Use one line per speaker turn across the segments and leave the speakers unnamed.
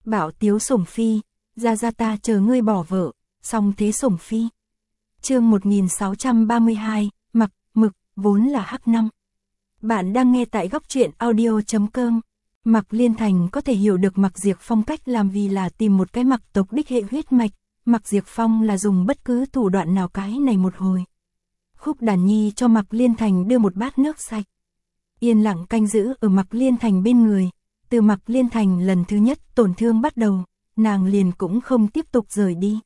Bảo Tiếu sủng phi, ra ta chờ ngươi bỏ vợ, xong thế sủng phi. Chương 1632, mặc, mực, vốn là hắc năm. Bạn đang nghe tại góc truyện audio.com. Mạc Liên Thành có thể hiểu được Mạc Diệp Phong cách làm vì là tìm một cái Mạc tộc đích hệ huyết mạch, Mạc Diệp Phong là dùng bất cứ thủ đoạn nào cái này một hồi. Khúc Đàn Nhi cho Mạc Liên Thành đưa một bát nước sạch. Yên lặng canh giữ ở Mạc Liên Thành bên người, từ Mạc Liên Thành lần thứ nhất tổn thương bắt đầu, nàng liền cũng không tiếp tục rời đi.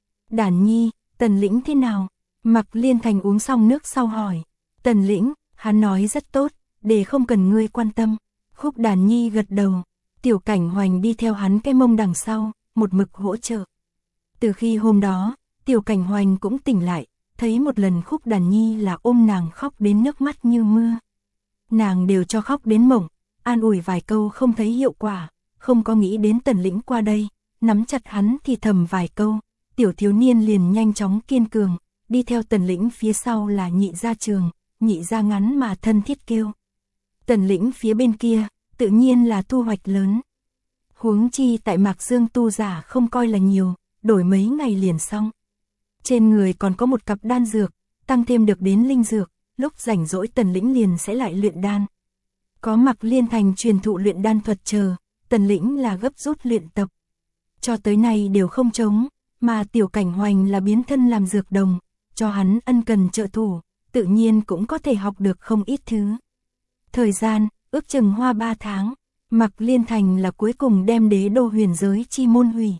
Đàn Nhi, Tần Lĩnh thế nào? Mạc Liên Thành uống xong nước sau hỏi. Tần Lĩnh, hắn nói rất tốt, để không cần ngươi quan tâm. Khúc Đàn Nhi gật đầu, Tiểu Cảnh Hoành đi theo hắn cái mông đằng sau, một mực hỗ trợ. Từ khi hôm đó, Tiểu Cảnh Hoành cũng tỉnh lại, thấy một lần Khúc Đàn Nhi là ôm nàng khóc đến nước mắt như mưa. Nàng đều cho khóc đến mộng, an ủi vài câu không thấy hiệu quả, không có nghĩ đến Tần Lĩnh qua đây, nắm chặt hắn thì thầm vài câu, tiểu thiếu niên liền nhanh chóng kiên cường, đi theo Tần Lĩnh phía sau là Nhị Gia Trường, Nhị Gia ngắn mà thân thiết kêu. Tần Lĩnh phía bên kia, tự nhiên là thu hoạch lớn. Huống chi tại Mạc Dương tu giả không coi là nhiều, đổi mấy ngày liền xong. Trên người còn có một cặp đan dược, tăng thêm được đến linh dược, lúc rảnh rỗi Tần Lĩnh liền sẽ lại luyện đan. Có Mạc Liên Thành truyền thụ luyện đan thuật chờ, Tần Lĩnh là gấp rút luyện tập. Cho tới nay đều không trống, mà Tiểu Cảnh Hoành là biến thân làm dược đồng, cho hắn ân cần trợ thủ, tự nhiên cũng có thể học được không ít thứ. Thời gian, ước chừng hoa 3 tháng, Mạc Liên Thành là cuối cùng đem đế đô huyền giới chi môn hủy.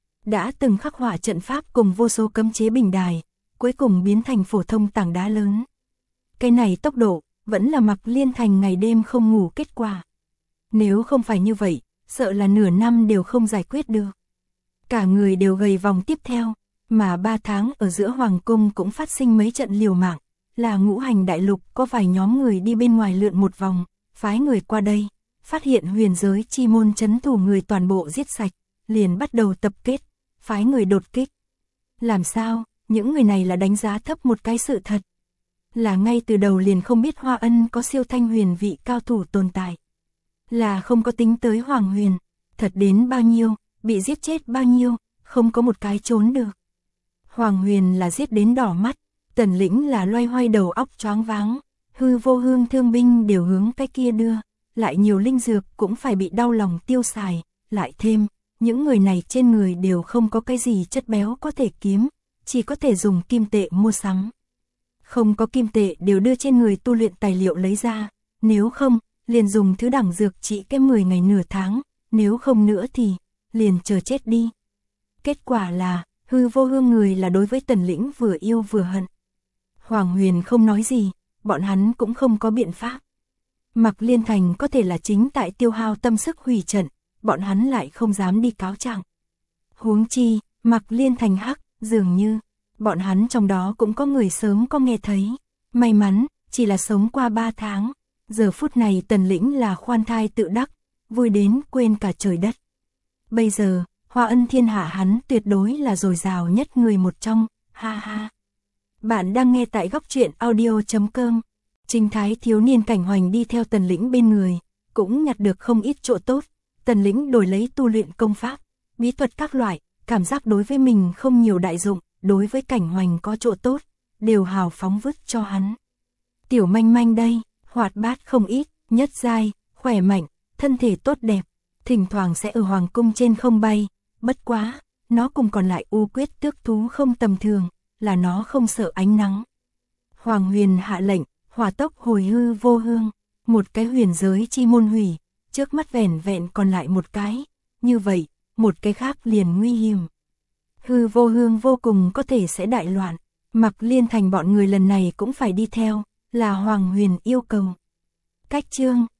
Đã từng khắc họa trận pháp cùng vô số cấm chế bình đài, cuối cùng biến thành phổ thông tảng đá lớn. Cái này tốc độ, vẫn là Mạc Liên Thành ngày đêm không ngủ kết quả. Nếu không phải như vậy, sợ là nửa năm đều không giải quyết được. Cả người đều gầy vòng tiếp theo, mà 3 tháng ở giữa Hoàng Cung cũng phát sinh mấy trận liều mạng, là Ngũ Hành Đại Lục có vài nhóm người đi bên ngoài lượn một vòng, phái người qua đây, phát hiện huyền giới chi môn trấn thủ người toàn bộ giết sạch, liền bắt đầu tập kết, phái người đột kích. Làm sao, những người này là đánh giá thấp một cái sự thật. Là ngay từ đầu liền không biết Hoa Ân có siêu thanh huyền vị cao thủ tồn tại. Là không có tính tới Hoàng Huyền, thật đến bao nhiêu, bị giết chết bao nhiêu, không có một cái trốn được. Hoàng Huyền là giết đến đỏ mắt, Tần Lĩnh là loay hoay đầu óc choáng váng, hư vô hương thương binh đều hướng cái kia đưa, lại nhiều linh dược cũng phải bị đau lòng tiêu xài, lại thêm, những người này trên người đều không có cái gì chất béo có thể kiếm, chỉ có thể dùng kim tệ mua sắm. Không có kim tệ đều đưa trên người tu luyện tài liệu lấy ra, nếu không, liền dùng thứ đẳng dược trị cái 10 ngày nửa tháng, nếu không nữa thì, liền chờ chết đi. Kết quả là, hư vô hương người là đối với Tần Lĩnh vừa yêu vừa hận. Hoàng Huyền không nói gì, bọn hắn cũng không có biện pháp. Mạc Liên Thành có thể là chính tại tiêu hao tâm sức hủy trận, bọn hắn lại không dám đi cáo trạng. Huống chi, Mạc Liên Thành hắc, dường như, bọn hắn trong đó cũng có người sớm có nghe thấy. May mắn, chỉ là sống qua 3 tháng, giờ phút này Tần Lĩnh là khoan thai tự đắc, vui đến quên cả trời đất. Bây giờ, Hoa Ân thiên hạ hắn tuyệt đối là dồi dào nhất người một trong, ha ha. Bạn đang nghe tại góc truyện audio.com. Trinh thái thiếu niên Cảnh Hoành đi theo Tần Lĩnh bên người, cũng nhặt được không ít chỗ tốt. Tần Lĩnh đổi lấy tu luyện công pháp, bí thuật các loại, cảm giác đối với mình không nhiều đại dụng, đối với Cảnh Hoành có chỗ tốt, đều hào phóng vứt cho hắn. Tiểu manh manh đây, hoạt bát không ít, nhất giai, khỏe mạnh, thân thể tốt đẹp, thỉnh thoảng sẽ ở Hoàng Cung trên không bay, bất quá, nó cùng còn lại U Quyết Tước thú không tầm thường, là nó không sợ ánh nắng. Hoàng Huyền hạ lệnh, hỏa tốc hồi hư vô hương, một cái huyền giới chi môn hủy, trước mắt vẻn vẹn còn lại một cái, như vậy, một cái khác liền nguy hiểm. Hư vô hương vô cùng có thể sẽ đại loạn, Mạc Liên Thành bọn người lần này cũng phải đi theo, là Hoàng Huyền yêu cầu. Cách chương